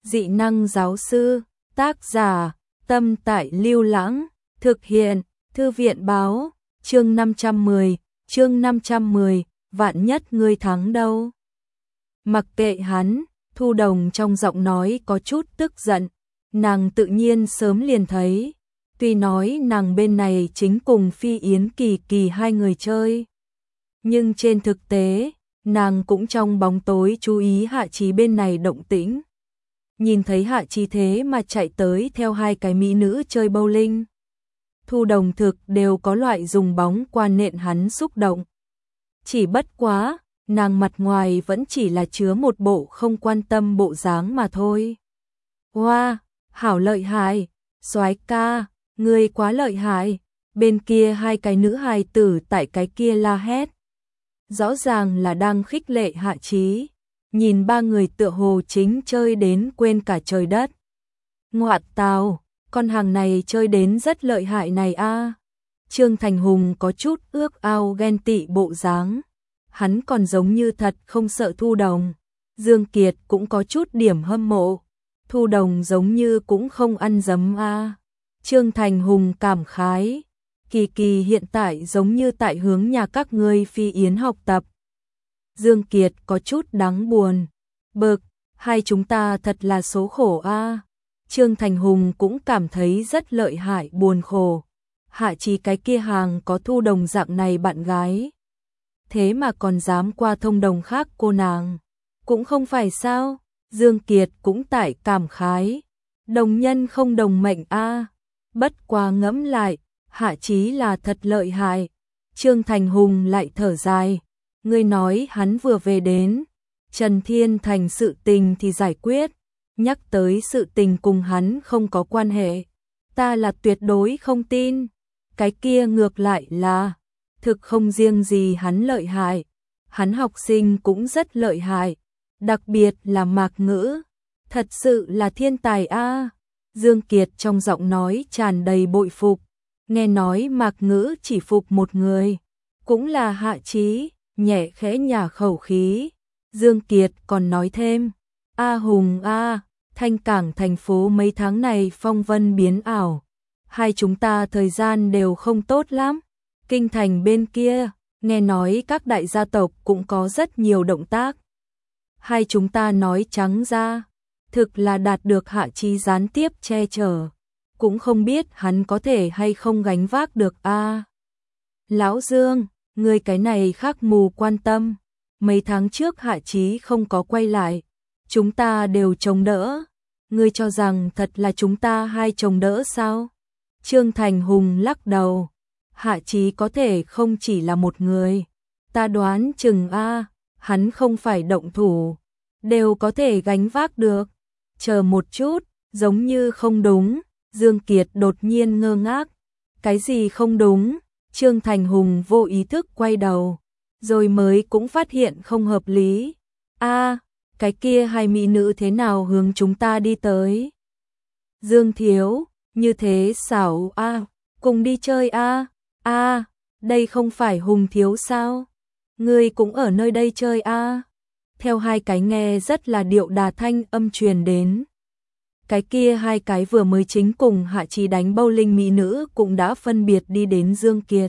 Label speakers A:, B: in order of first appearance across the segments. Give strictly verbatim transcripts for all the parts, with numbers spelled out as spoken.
A: dị năng giáo sư, tác giả, Tâm Tại Lưu Lãng, thực hiện, Thư viện báo, chương năm trăm mười, chương năm trăm mười, vạn nhất ngươi thắng đâu. Mặc kệ hắn, Thu Đồng trong giọng nói có chút tức giận, nàng tự nhiên sớm liền thấy, tuy nói nàng bên này chính cùng Phi Yến Kỳ Kỳ hai người chơi, nhưng trên thực tế, nàng cũng trong bóng tối chú ý Hạ Chí bên này động tĩnh. Nhìn thấy Hạ Chí thế mà chạy tới theo hai cái mỹ nữ chơi bowling. Thu Đồng thực đều có loại dùng bóng qua nện hắn xúc động. Chỉ bất quá, nàng mặt ngoài vẫn chỉ là chứa một bộ không quan tâm bộ dáng mà thôi. Wow, hảo lợi hại, soái ca, ngươi quá lợi hại. Bên kia hai cái nữ hài tử tại cái kia la hét. Rõ ràng là đang khích lệ Hạ Chí. Nhìn ba người tựa hồ chính chơi đến quên cả trời đất. Ngoạn tào, con hàng này chơi đến rất lợi hại này a. Trương Thành Hùng có chút ước ao ghen tị bộ dáng. Hắn còn giống như thật không sợ Thu Đồng. Dương Kiệt cũng có chút điểm hâm mộ. Thu Đồng giống như cũng không ăn dấm a. Trương Thành Hùng cảm khái. Kỳ Kỳ hiện tại giống như tại hướng nhà các ngươi Phi Yến học tập. Dương Kiệt có chút đáng buồn. Bực, hai chúng ta thật là số khổ a. Trương Thành Hùng cũng cảm thấy rất lợi hại buồn khổ. Hạ Chí cái kia hàng có Thu Đồng dạng này bạn gái. Thế mà còn dám qua thông đồng khác cô nàng. Cũng không phải sao. Dương Kiệt cũng tại cảm khái. Đồng nhân không đồng mệnh a. Bất quá ngẫm lại, Hạ Chí là thật lợi hại. Trương Thành Hùng lại thở dài. Ngươi nói hắn vừa về đến, Trần Thiên Thành sự tình thì giải quyết, nhắc tới sự tình cùng hắn không có quan hệ, ta là tuyệt đối không tin. Cái kia ngược lại là, thực không riêng gì hắn lợi hại, hắn học sinh cũng rất lợi hại, đặc biệt là Mạc Ngữ, thật sự là thiên tài a. Dương Kiệt trong giọng nói tràn đầy bội phục, nghe nói Mạc Ngữ chỉ phục một người, cũng là Hạ Chí. Nhẹ khẽ nhả khẩu khí, Dương Kiệt còn nói thêm, A Hùng a, Thanh Cảng thành phố mấy tháng này phong vân biến ảo, hai chúng ta thời gian đều không tốt lắm. Kinh thành bên kia, nghe nói các đại gia tộc cũng có rất nhiều động tác. Hai chúng ta nói trắng ra, thực là đạt được Hạ Chí gián tiếp che chở, cũng không biết hắn có thể hay không gánh vác được a. Lão Dương, ngươi cái này khác mù quan tâm, mấy tháng trước Hạ Chí không có quay lại, chúng ta đều chống đỡ, ngươi cho rằng thật là chúng ta hai chống đỡ sao? Trương Thành Hùng lắc đầu, Hạ Chí có thể không chỉ là một người, ta đoán chừng a, hắn không phải động thủ, đều có thể gánh vác được. Chờ một chút, giống như không đúng, Dương Kiệt đột nhiên ngơ ngác, cái gì không đúng? Trương Thành Hùng vô ý thức quay đầu, rồi mới cũng phát hiện không hợp lý. A, cái kia hai mỹ nữ thế nào hướng chúng ta đi tới? Dương Thiếu, như thế xảo a, cùng đi chơi a. A, đây không phải Hùng Thiếu sao? Ngươi cũng ở nơi đây chơi a. Theo hai cái nghe rất là điệu đà thanh âm truyền đến. Cái kia hai cái vừa mới chính cùng Hạ Chí đánh bowling mỹ nữ cũng đã phân biệt đi đến Dương Kiệt.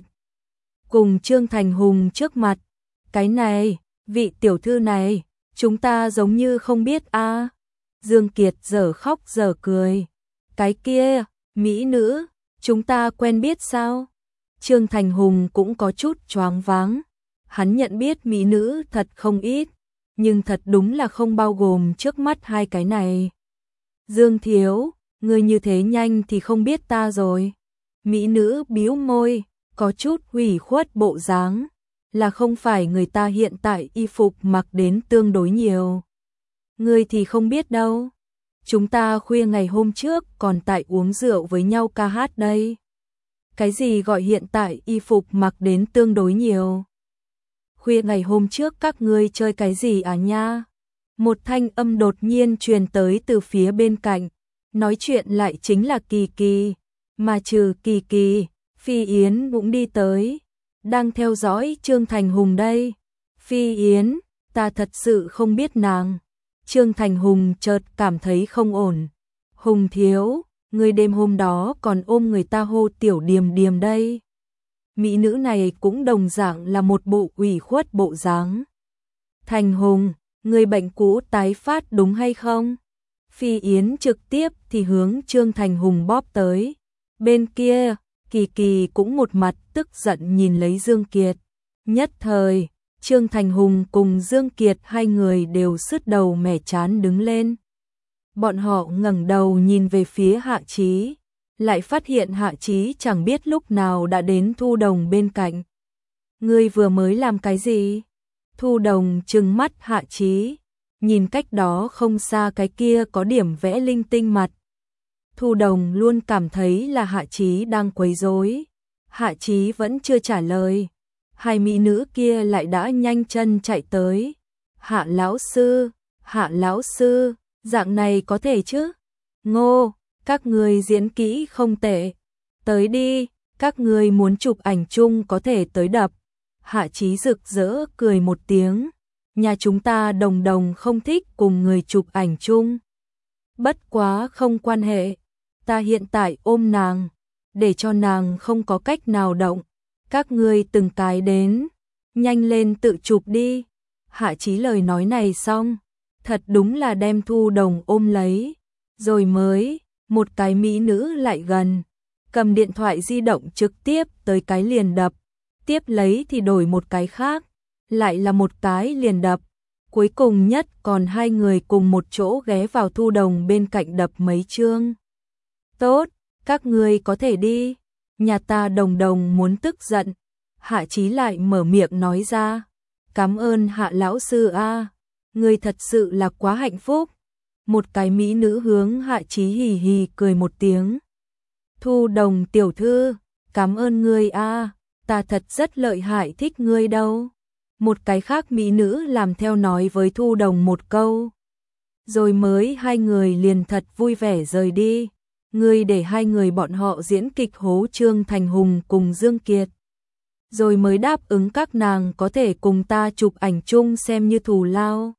A: Cùng Trương Thành Hùng trước mặt. Cái này, vị tiểu thư này, chúng ta giống như không biết a. Dương Kiệt giờ khóc giờ cười. Cái kia, mỹ nữ, chúng ta quen biết sao? Trương Thành Hùng cũng có chút choáng váng. Hắn nhận biết mỹ nữ thật không ít, nhưng thật đúng là không bao gồm trước mắt hai cái này. Dương Thiếu, ngươi như thế nhanh thì không biết ta rồi. Mỹ nữ bĩu môi, có chút hủy khuất bộ dáng, là không phải người ta hiện tại y phục mặc đến tương đối nhiều. Ngươi thì không biết đâu. Chúng ta khuya ngày hôm trước còn tại uống rượu với nhau ca hát đây. Cái gì gọi hiện tại y phục mặc đến tương đối nhiều? Khuya ngày hôm trước các ngươi chơi cái gì à nha? Một thanh âm đột nhiên truyền tới từ phía bên cạnh, nói chuyện lại chính là Kỳ Kỳ, mà trừ Kỳ Kỳ, Phi Yến cũng đi tới, đang theo dõi Trương Thành Hùng đây. Phi Yến, ta thật sự không biết nàng. Trương Thành Hùng chợt cảm thấy không ổn. Hùng thiếu, người đêm hôm đó còn ôm người ta hô tiểu điềm điềm đây. Mỹ nữ này cũng đồng dạng là một bộ ủy khuất bộ dáng. Thành Hùng, người bệnh cũ tái phát đúng hay không? Phi Yến trực tiếp thì hướng Trương Thành Hùng bóp tới. Bên kia, Kỳ Kỳ cũng một mặt tức giận nhìn lấy Dương Kiệt. Nhất thời, Trương Thành Hùng cùng Dương Kiệt hai người đều sứt đầu mẻ chán đứng lên. Bọn họ ngẩng đầu nhìn về phía Hạ Chí, lại phát hiện Hạ Chí chẳng biết lúc nào đã đến Thu Đồng bên cạnh. Ngươi vừa mới làm cái gì? Thu Đồng trừng mắt Hạ Chí, nhìn cách đó không xa cái kia có điểm vẽ linh tinh mặt. Thu Đồng luôn cảm thấy là Hạ Chí đang quấy rối. Hạ Chí vẫn chưa trả lời. Hai mỹ nữ kia lại đã nhanh chân chạy tới. Hạ lão sư, Hạ lão sư, dạng này có thể chứ? Ngô, các người diễn kỹ không tệ. Tới đi, các người muốn chụp ảnh chung có thể tới đập. Hạ Chí rực rỡ cười một tiếng. Nhà chúng ta Đồng Đồng không thích cùng người chụp ảnh chung. Bất quá không quan hệ. Ta hiện tại ôm nàng, để cho nàng không có cách nào động. Các ngươi từng cái đến, nhanh lên tự chụp đi. Hạ Chí lời nói này xong, thật đúng là đem Thu Đồng ôm lấy. Rồi mới, một cái mỹ nữ lại gần, cầm điện thoại di động trực tiếp tới cái liền đập. Tiếp lấy thì đổi một cái khác, lại là một cái liền đập. Cuối cùng nhất còn hai người cùng một chỗ ghé vào Thu Đồng bên cạnh đập mấy chương. Tốt, các ngươi có thể đi. Nhà ta Đồng Đồng muốn tức giận. Hạ Chí lại mở miệng nói ra. Cảm ơn Hạ lão sư a, ngươi thật sự là quá hạnh phúc. Một cái mỹ nữ hướng Hạ Chí hì hì cười một tiếng. Thu Đồng tiểu thư, cảm ơn ngươi a, ta thật rất lợi hại thích ngươi đâu. Một cái khác mỹ nữ làm theo nói với Thu Đồng một câu. Rồi mới hai người liền thật vui vẻ rời đi. Ngươi để hai người bọn họ diễn kịch hố Trương Thành Hùng cùng Dương Kiệt. Rồi mới đáp ứng các nàng có thể cùng ta chụp ảnh chung xem như thù lao.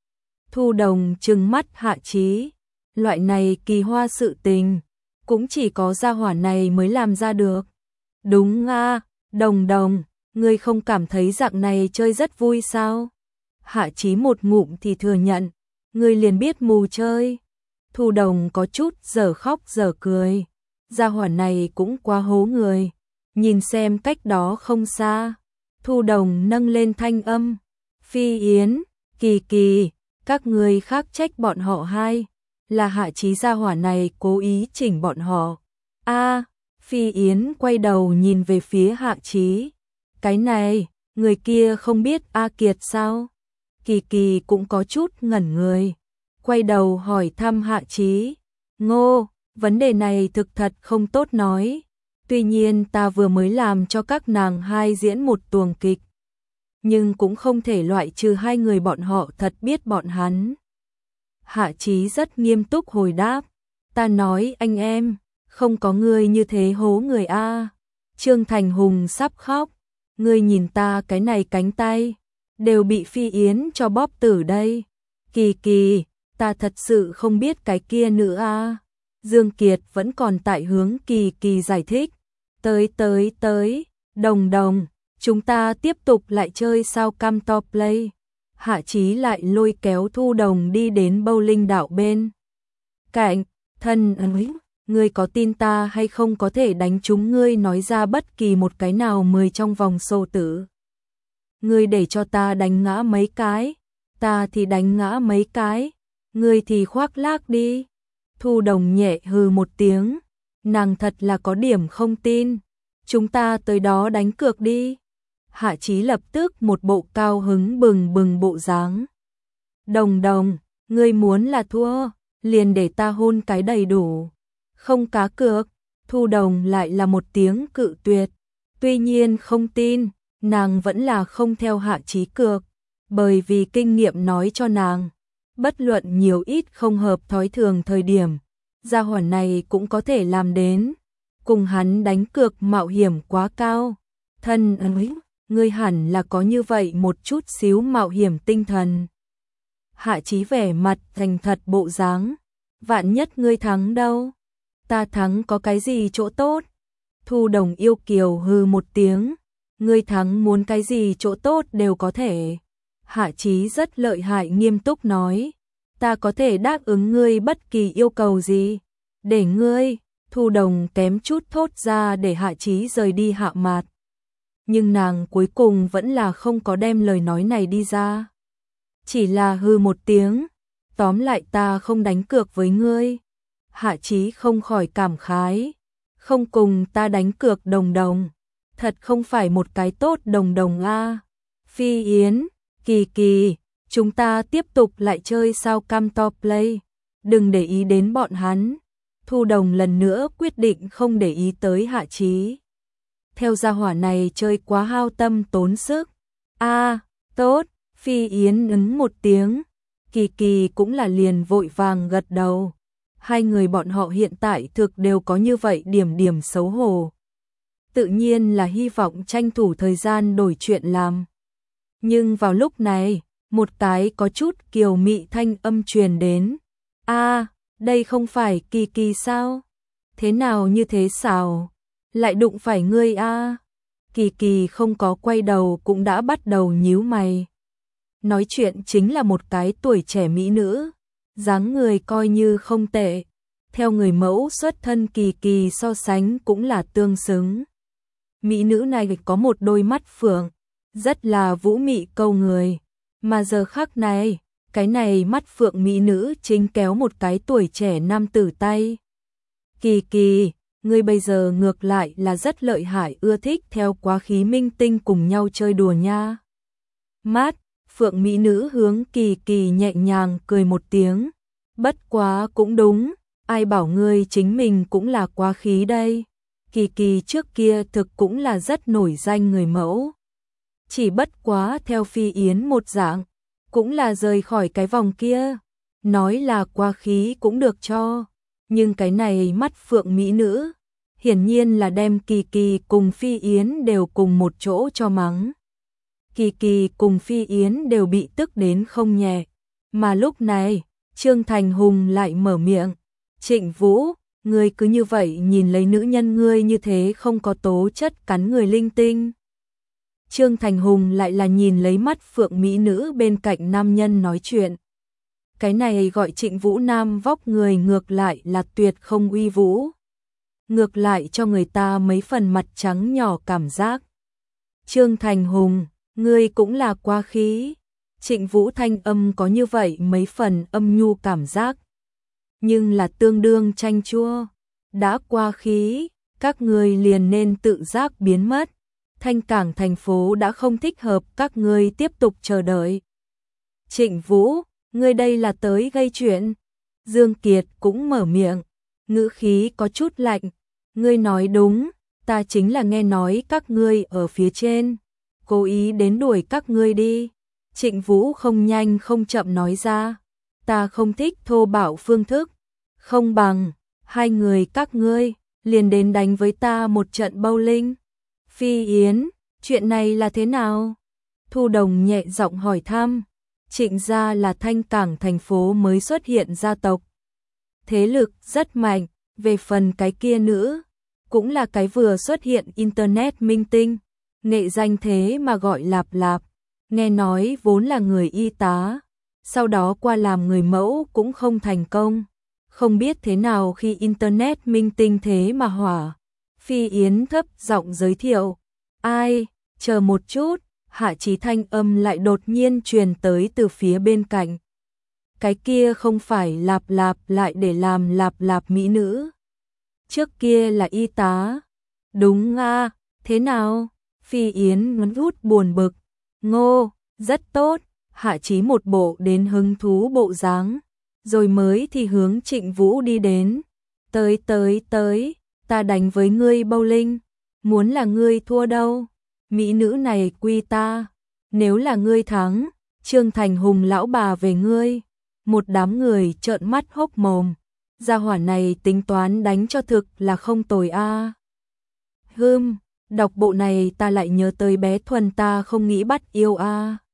A: Thu Đồng trừng mắt Hạ Chí. Loại này kỳ hoa sự tình, cũng chỉ có gia hỏa này mới làm ra được. Đúng a, Đồng Đồng, ngươi không cảm thấy dạng này chơi rất vui sao? Hạ Chí một ngụm thì thừa nhận, ngươi liền biết mù chơi. Thu Đồng có chút dở khóc dở cười. Gia hỏa này cũng quá hố người. Nhìn xem cách đó không xa. Thu Đồng nâng lên thanh âm. Phi Yến, Kỳ Kỳ, các người khác trách bọn họ hai. Là Hạ Chí gia hỏa này cố ý chỉnh bọn họ. A, Phi Yến quay đầu nhìn về phía Hạ Chí. Cái này, người kia không biết A Kiệt sao? Kỳ Kỳ cũng có chút ngẩn người. Quay đầu hỏi thăm Hạ Chí. Ngô, vấn đề này thực thật không tốt nói. Tuy nhiên ta vừa mới làm cho các nàng hai diễn một tuồng kịch. Nhưng cũng không thể loại trừ hai người bọn họ thật biết bọn hắn. Hạ Chí rất nghiêm túc hồi đáp. Ta nói anh em, không có người như thế hố người a. Trương Thành Hùng sắp khóc. Ngươi nhìn ta cái này cánh tay, đều bị Phi Yến cho bóp tử đây. Kỳ Kỳ, ta thật sự không biết cái kia nữa a. Dương Kiệt vẫn còn tại hướng Kỳ Kỳ giải thích. Tới tới tới, Đồng Đồng, chúng ta tiếp tục lại chơi sao cam to play. Hạ Chí lại lôi kéo Thu Đồng đi đến bowling đảo bên cạnh. Thân ơi, ngươi có tin ta hay không có thể đánh chúng ngươi nói ra bất kỳ một cái nào mười trong vòng sổ tử. Ngươi để cho ta đánh ngã mấy cái, ta thì đánh ngã mấy cái, ngươi thì khoác lác đi. Thu Đồng nhẹ hừ một tiếng, nàng thật là có điểm không tin. Chúng ta tới đó đánh cược đi. Hạ Chí lập tức một bộ cao hứng bừng bừng bộ dáng. Đồng Đồng, ngươi muốn là thua, liền để ta hôn cái đầy đủ. Không cá cược. Thu Đồng lại là một tiếng cự tuyệt. Tuy nhiên không tin, nàng vẫn là không theo Hạ Chí cược, bởi vì kinh nghiệm nói cho nàng, bất luận nhiều ít không hợp thói thường thời điểm, gia hỏa này cũng có thể làm đến. Cùng hắn đánh cược mạo hiểm quá cao. Thân ơi, ngươi hẳn là có như vậy một chút xíu mạo hiểm tinh thần. Hạ Chí vẻ mặt thành thật bộ dáng. Vạn nhất ngươi thắng đâu? Ta thắng có cái gì chỗ tốt? Thu Đồng yêu kiều hừ một tiếng. Ngươi thắng muốn cái gì chỗ tốt đều có thể. Hạ Chí rất lợi hại nghiêm túc nói. Ta có thể đáp ứng ngươi bất kỳ yêu cầu gì. Để ngươi, Thu Đồng kém chút thốt ra để Hạ Chí rời đi hạ mạt. Nhưng nàng cuối cùng vẫn là không có đem lời nói này đi ra. Chỉ là hừ một tiếng. Tóm lại ta không đánh cược với ngươi. Hạ Chí không khỏi cảm khái. Không cùng ta đánh cược Đồng Đồng. Thật không phải một cái tốt Đồng Đồng a. Phi Yến, Kỳ Kỳ, chúng ta tiếp tục lại chơi sao cam to play. Đừng để ý đến bọn hắn. Thu Đồng lần nữa quyết định không để ý tới Hạ Chí. Theo gia hỏa này chơi quá hao tâm tốn sức. A, tốt, Phi Yến ứng một tiếng. Kỳ Kỳ cũng là liền vội vàng gật đầu. Hai người bọn họ hiện tại thực đều có như vậy điểm điểm xấu hổ. Tự nhiên là hy vọng tranh thủ thời gian đổi chuyện làm. Nhưng vào lúc này, một cái có chút kiều mị thanh âm truyền đến. A, đây không phải Kỳ Kỳ sao? Thế nào như thế xào? Lại đụng phải ngươi a? Kỳ Kỳ không có quay đầu cũng đã bắt đầu nhíu mày. Nói chuyện chính là một cái tuổi trẻ mỹ nữ, dáng người coi như không tệ. Theo người mẫu xuất thân Kỳ Kỳ so sánh cũng là tương xứng. Mỹ nữ này có một đôi mắt phượng, rất là vũ mị câu người. Mà giờ khắc này, cái này mắt phượng mỹ nữ chính kéo một cái tuổi trẻ nam tử tay. Kỳ Kỳ, ngươi bây giờ ngược lại là rất lợi hại, ưa thích theo quá khí minh tinh cùng nhau chơi đùa nha. Mát, phượng mỹ nữ hướng Kỳ Kỳ nhẹ nhàng cười một tiếng. Bất quá cũng đúng, ai bảo ngươi chính mình cũng là quá khí đây. Kỳ Kỳ trước kia thực cũng là rất nổi danh người mẫu. Chỉ bất quá theo Phi Yến một dạng, cũng là rời khỏi cái vòng kia. Nói là quá khí cũng được cho. Nhưng cái này mắt phượng mỹ nữ, hiển nhiên là đem Kỳ Kỳ cùng Phi Yến đều cùng một chỗ cho mắng. Kỳ Kỳ cùng Phi Yến đều bị tức đến không nhẹ. Mà lúc này, Trương Thành Hùng lại mở miệng. Trịnh Vũ, ngươi cứ như vậy nhìn lấy nữ nhân ngươi như thế không có tố chất cắn người linh tinh. Trương Thành Hùng lại là nhìn lấy mắt phượng mỹ nữ bên cạnh nam nhân nói chuyện. Cái này gọi Trịnh Vũ nam vóc người ngược lại là tuyệt không uy vũ. Ngược lại cho người ta mấy phần mặt trắng nhỏ cảm giác. Trương Thành Hùng, ngươi cũng là quá khí. Trịnh Vũ thanh âm có như vậy mấy phần âm nhu cảm giác. Nhưng là tương đương chanh chua. Đã quá khí, các ngươi liền nên tự giác biến mất. Thanh Cảng thành phố đã không thích hợp các ngươi tiếp tục chờ đợi. Trịnh Vũ, ngươi đây là tới gây chuyện. Dương Kiệt cũng mở miệng, ngữ khí có chút lạnh. Ngươi nói đúng, ta chính là nghe nói các ngươi ở phía trên, cố ý đến đuổi các ngươi đi. Trịnh Vũ không nhanh không chậm nói ra, ta không thích thô bạo phương thức, không bằng, hai người các ngươi, liền đến đánh với ta một trận bowling. Phi Yến, chuyện này là thế nào? Thu Đồng nhẹ giọng hỏi thăm. Trịnh gia là Thanh Cảng thành phố mới xuất hiện gia tộc. Thế lực rất mạnh, về phần cái kia nữ, cũng là cái vừa xuất hiện internet minh tinh, nghệ danh thế mà gọi Lạp Lạp, nghe nói vốn là người y tá, sau đó qua làm người mẫu cũng không thành công, không biết thế nào khi internet minh tinh thế mà hỏa. Phi Yến thấp giọng giới thiệu, ai, chờ một chút, Hạ Chí thanh âm lại đột nhiên truyền tới từ phía bên cạnh. Cái kia không phải Lạp Lạp lại để làm Lạp Lạp mỹ nữ. Trước kia là y tá. Đúng à, thế nào? Phi Yến ngấn hút buồn bực. Ngô, rất tốt. Hạ Chí một bộ đến hứng thú bộ dáng. Rồi mới thì hướng Trịnh Vũ đi đến. Tới tới tới, ta đánh với ngươi bowling. Muốn là ngươi thua đâu? Mỹ nữ này quy ta. Nếu là ngươi thắng, Trương Thành Hùng lão bà về ngươi. Một đám người trợn mắt hốc mồm. Gia hỏa này tính toán đánh cho thực là không tồi a. À. Hừm, đọc bộ này ta lại nhớ tới bé Thuần ta không nghĩ bắt yêu a. À.